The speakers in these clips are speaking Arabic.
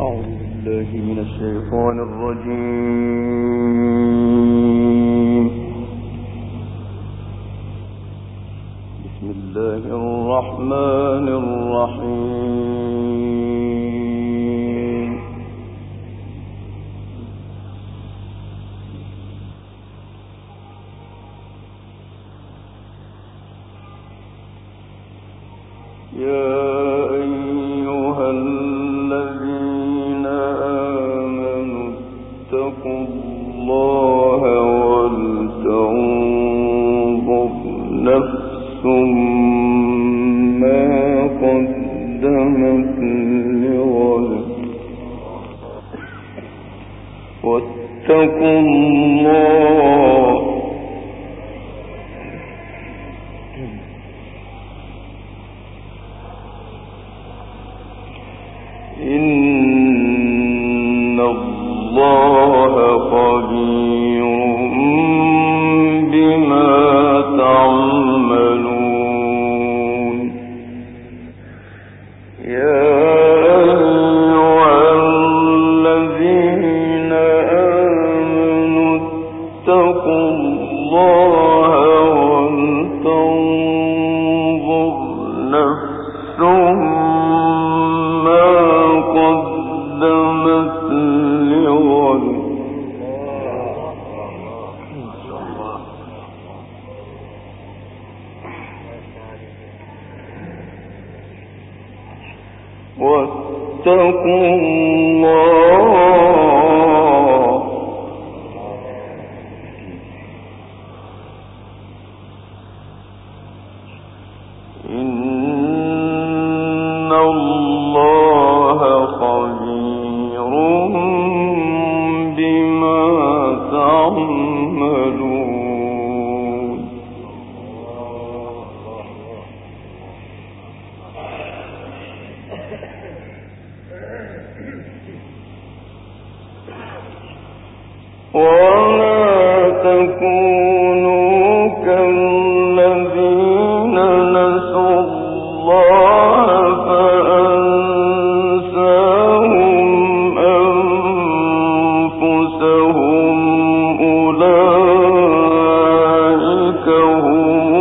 أعوذ بالله من الشيطان الرجيم. بسم الله الرحمن الرحيم. يا أيها الذين آمنوا اتقوا الله ولتنظر نفس ما قدمت لغد واتقوا الله إن الله خبير بما تعملون. يا أيها الذين آمنوا اتقوا الله ولتنظر نفس قدمت لغد واتقوا الله إن الله خبير بما تعملون. ولا تكونوا كالذين نسوا الله فأنساهم أنفسهم أولئك هم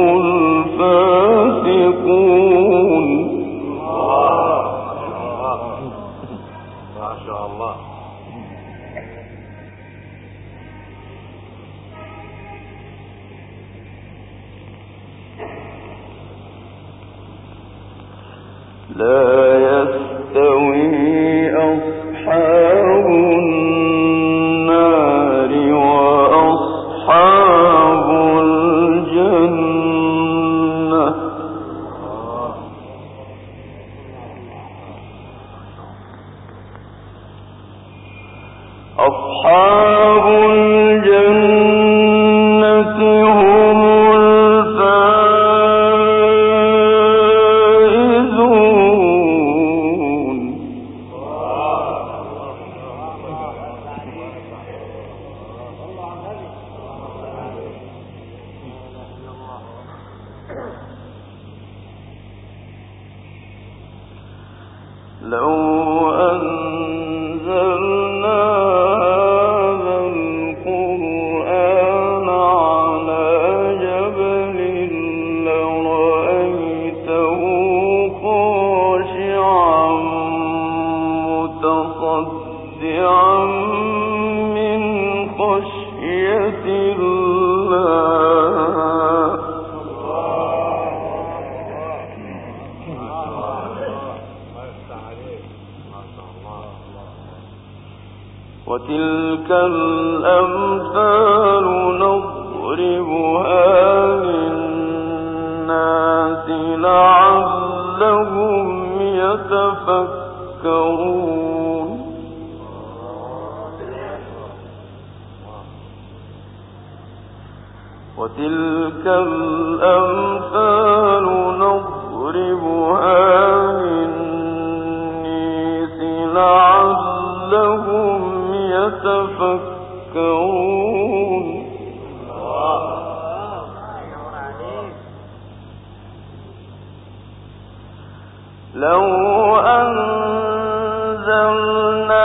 الفاسقون. ما شاء الله. لا يستوي أصحاب النار وأصحاب الجنة. أصحاب الجنة هم لو أنزلنا هذا القرآن على جبل لرأيته خاشعا متصدعا من خشية الله. وتلك الأمثال نضربها للناس لعلهم يتفكرون. وتلك الأمثال نضربها للناس لعلهم يتفكرون. لو أنزلنا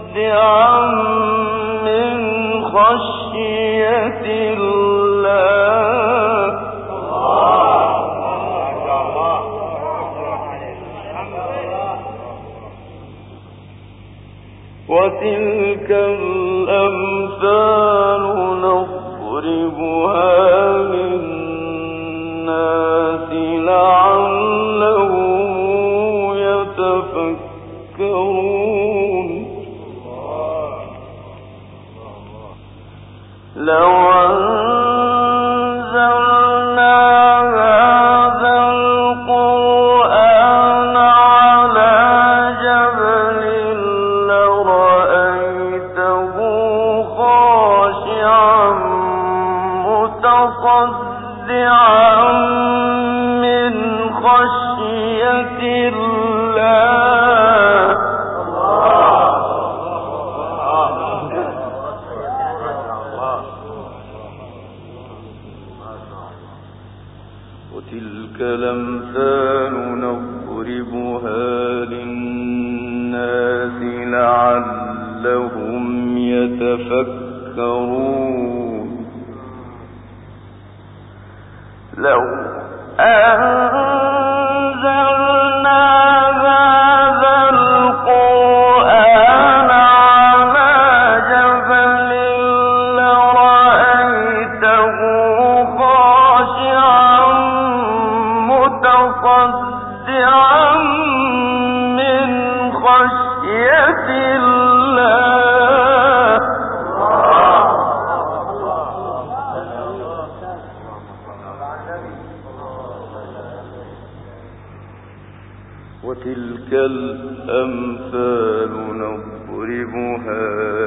متصدعا من خشية الله وتلك الأمثال نضربها للناس لعلهم يتفكرون لو أنزلنا هذا القرآن على جبل لرأيته خاشعا متصدعا من خشية الله وتلك الأمثال نضربها للناس لعلهم يتفكرون لو أنزلنا هذا القرآن على جبل لرأيته خاشعا متصدعا من خشية الله وتلك الأمثال نضربها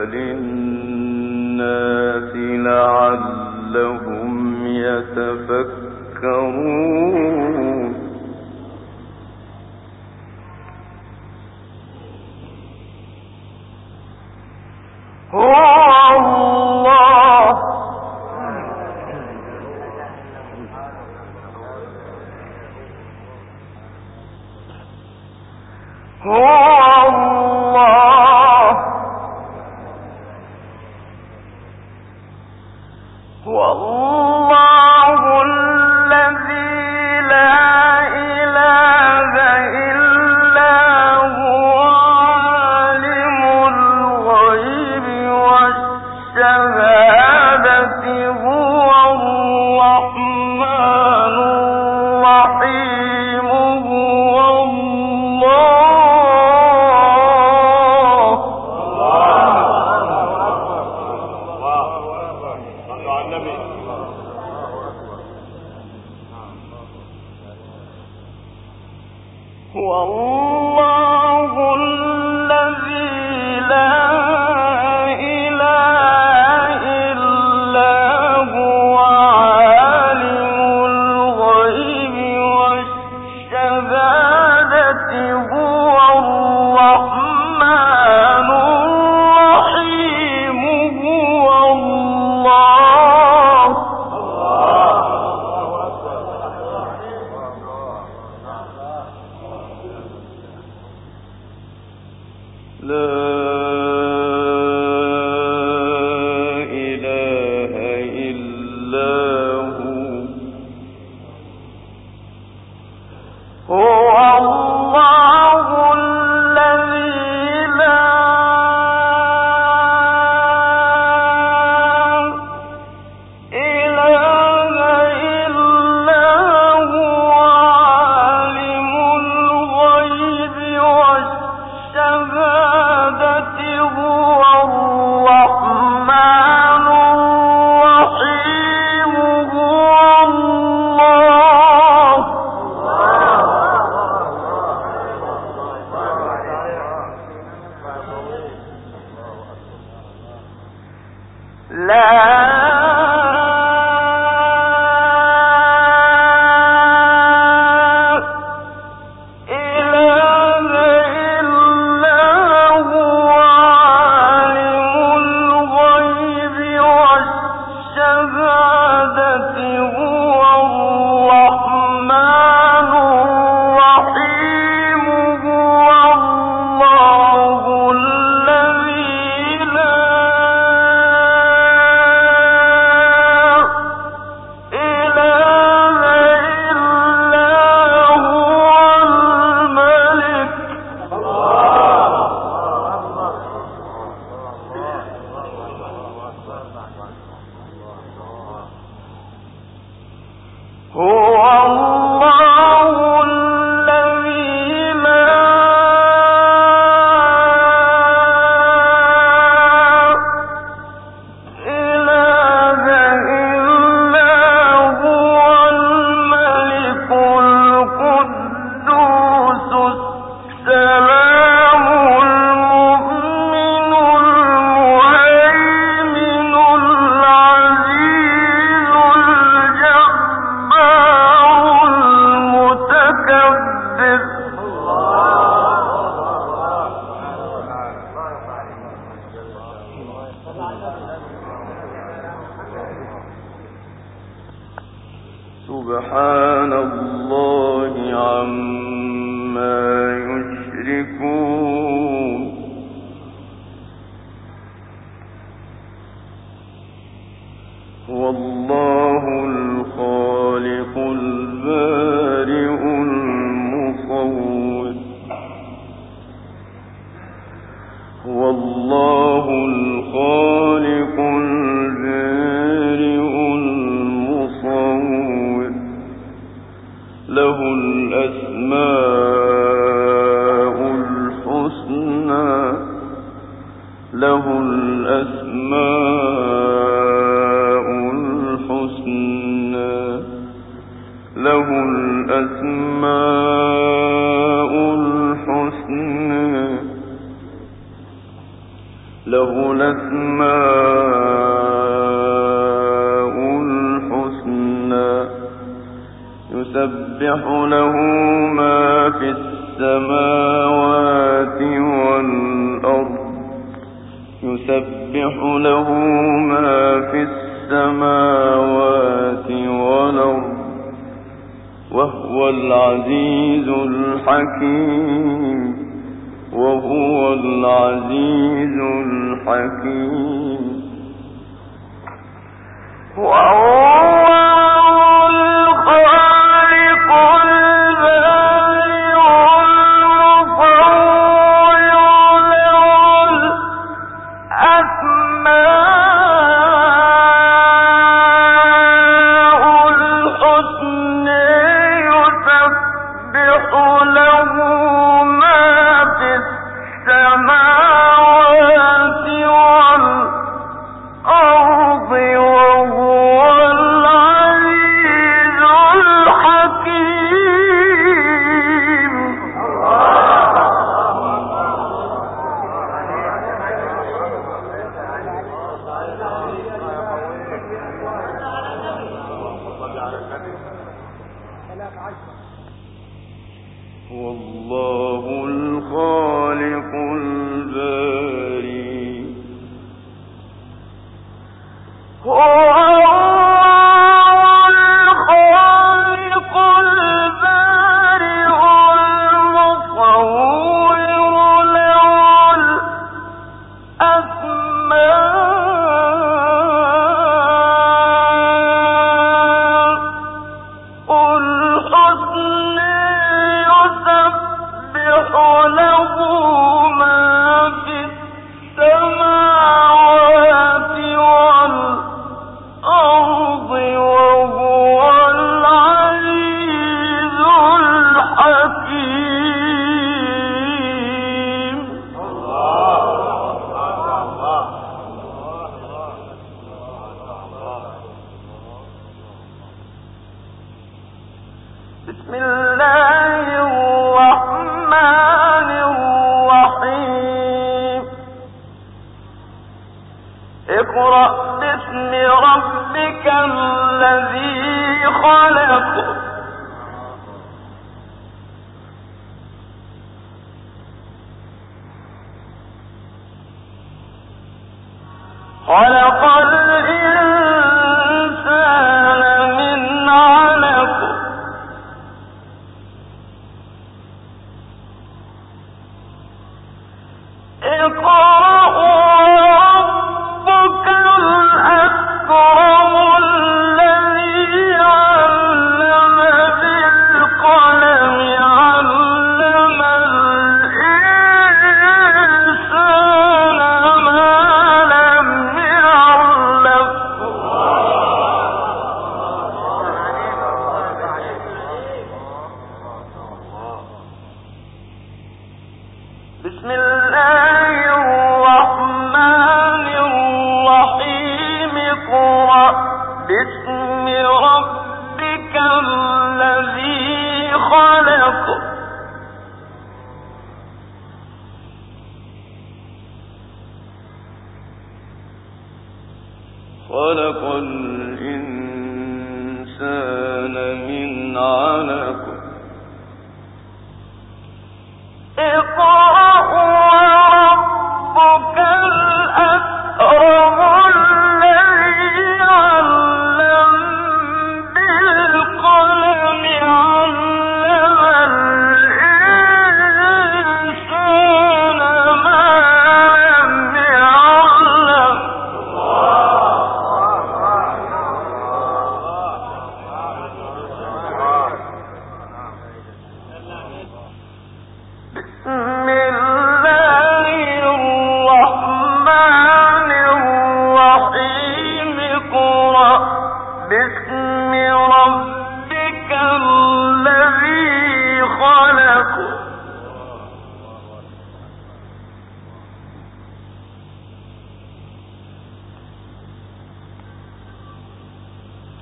للناس لعلهم يتفكرون هو الله والله الذي لا إله إلا هو عالم الغيب والشهادة هو الرحمن الرحيم هو والله الذي لا إله إلا هو عالم الغيب والشهادة هو الرحمن الرحيم هو الله لا إله إلا هو الله الذي لا إله إلا هو عالم الغيب والشهادة هو الرحمن الرحيم هو الله لا الذي سبحان الله عما يشركون والله الخالق البارئ المصور والله الخالق البارئ المصور له الأسماء الحسنى له الأسماء الحسنى له الأسماء الحسنى له الأسماء الحسنى يسبح له ما في السماوات والأرض يسبح له ما في السماوات والأرض وهو العزيز الحكيم وهو العزيز الحكيم والله الخالق البارئ بسم الله الرحمن الرحيم اقرأ باسم ربك الذي خلق خلق الإنسان من علق اقرأ ربك الأكرم الذي علم بالقلم علم الإنسان ما لم يعلم بسم الله الرحمن الرحيم اقرأ باسم ربك الذي خلق خلق الإنسان من علق اقرأ وربك الأكرم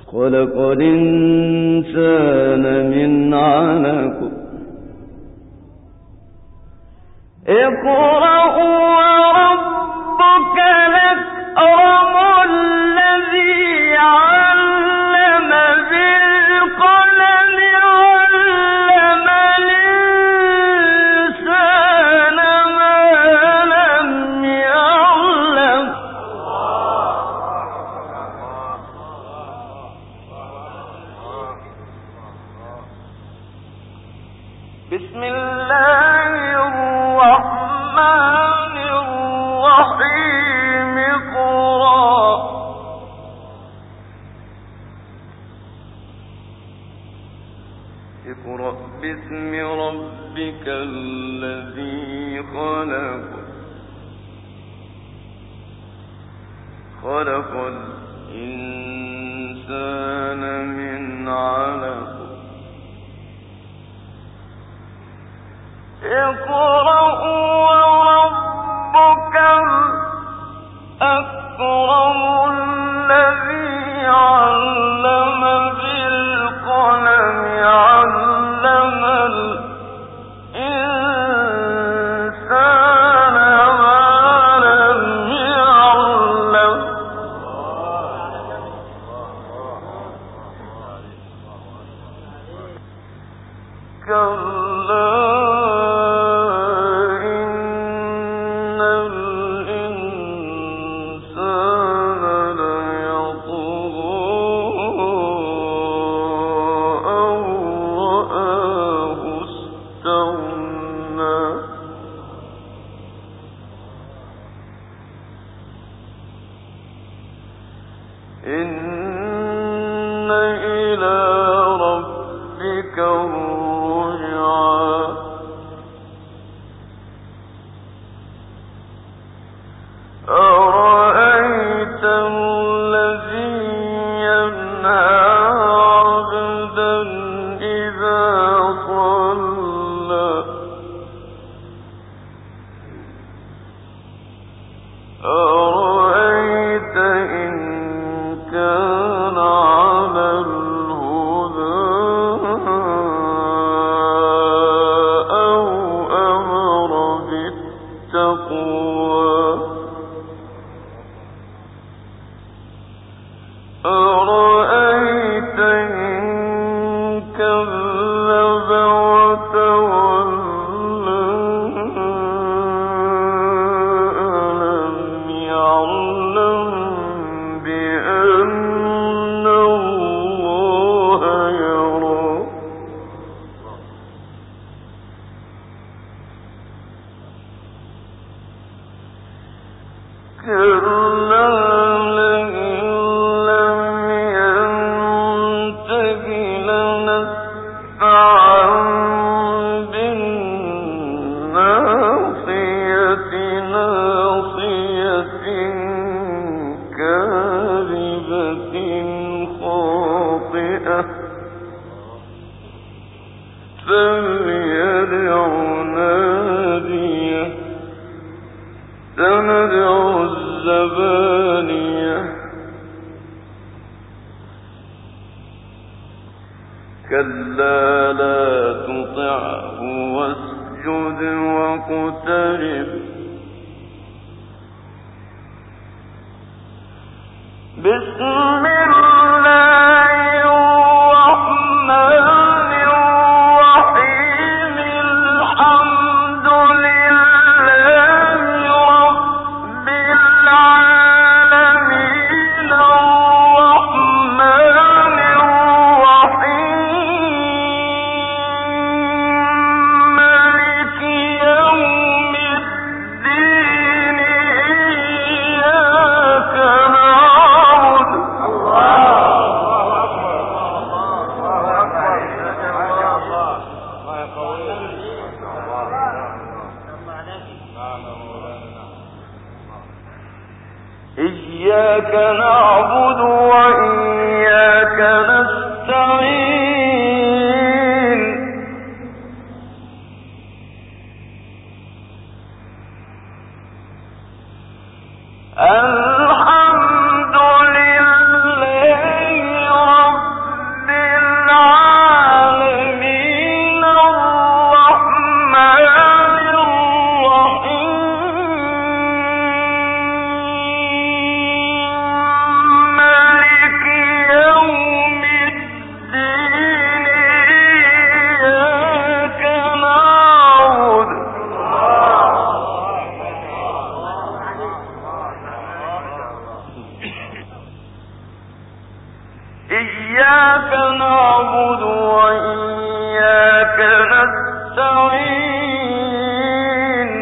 خلق الإنسان من علق اقرأ وربك الأكرم الذي علم بالقلم علم الإنسان ما لم يعلم بسم الله الرحمن الرحيم اقرأ باسم ربك الذي خلق خلق الإنسان من علق اقرأ وربك الأكرم الذي علم بالقلم علم الإنسان ما لم يعلم كلا إن إلى ربك الرجعى أرأيت الذي ينهى عبدا إذا صلى أرأيت إن كان على الهدى أو أمر بالتقوى أرأيت إن كذب وتولى ألم يعلم بأن الله يرى كلا لئن لم ينته لنسفعا بالناصية ناصية كاذبة خاطئة فليدع ناديه سندع الزبانية كلا لا تطعه واسجد واقترب بسم الله الرحمن الرحيم الحمد لله رب العالمين الرحمن الرحيم مالك يوم الدين إياك نعبد إياك نعبد وإياك نستعين الحمد لله إياك نعبد وإياك نستعين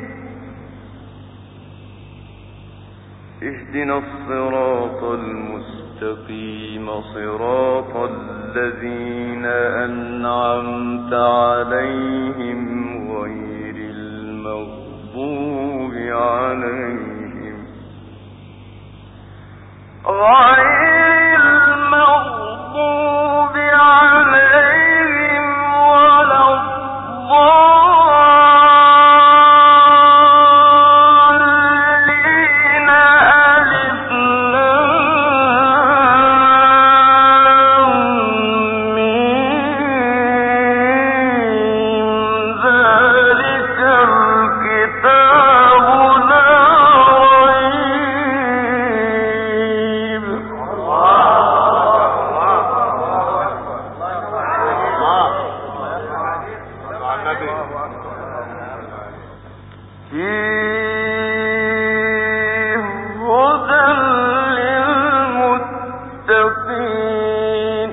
اهدنا الصراط المستقيم صراط الذين أنعمت عليهم غير المغضوب عليهم ولا الضالين ألف لام ميم ذلك الكتاب لا ريب فيه هدى للمتقين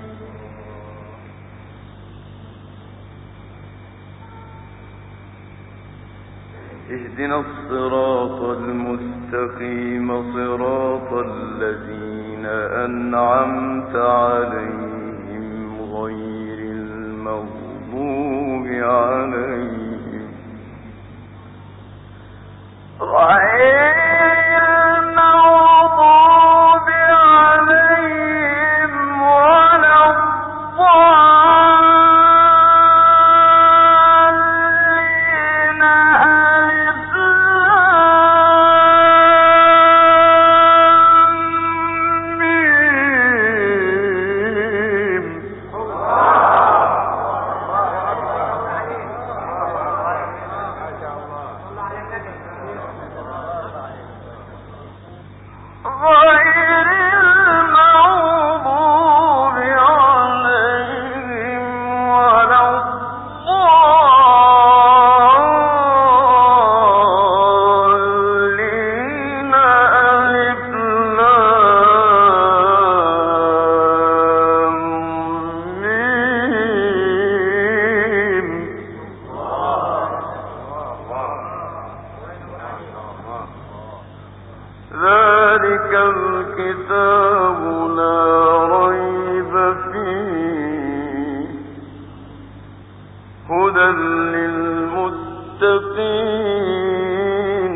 اهدنا الصراط المستقيم صراط الذين أنعمت عليهم غير المغضوب عليهم ولا الضالين ألف لام ميم غير المغضوب عليهم ولا الضالين ألف لام ميم ذلك الكتاب لا ريب فيه هدى للمتقين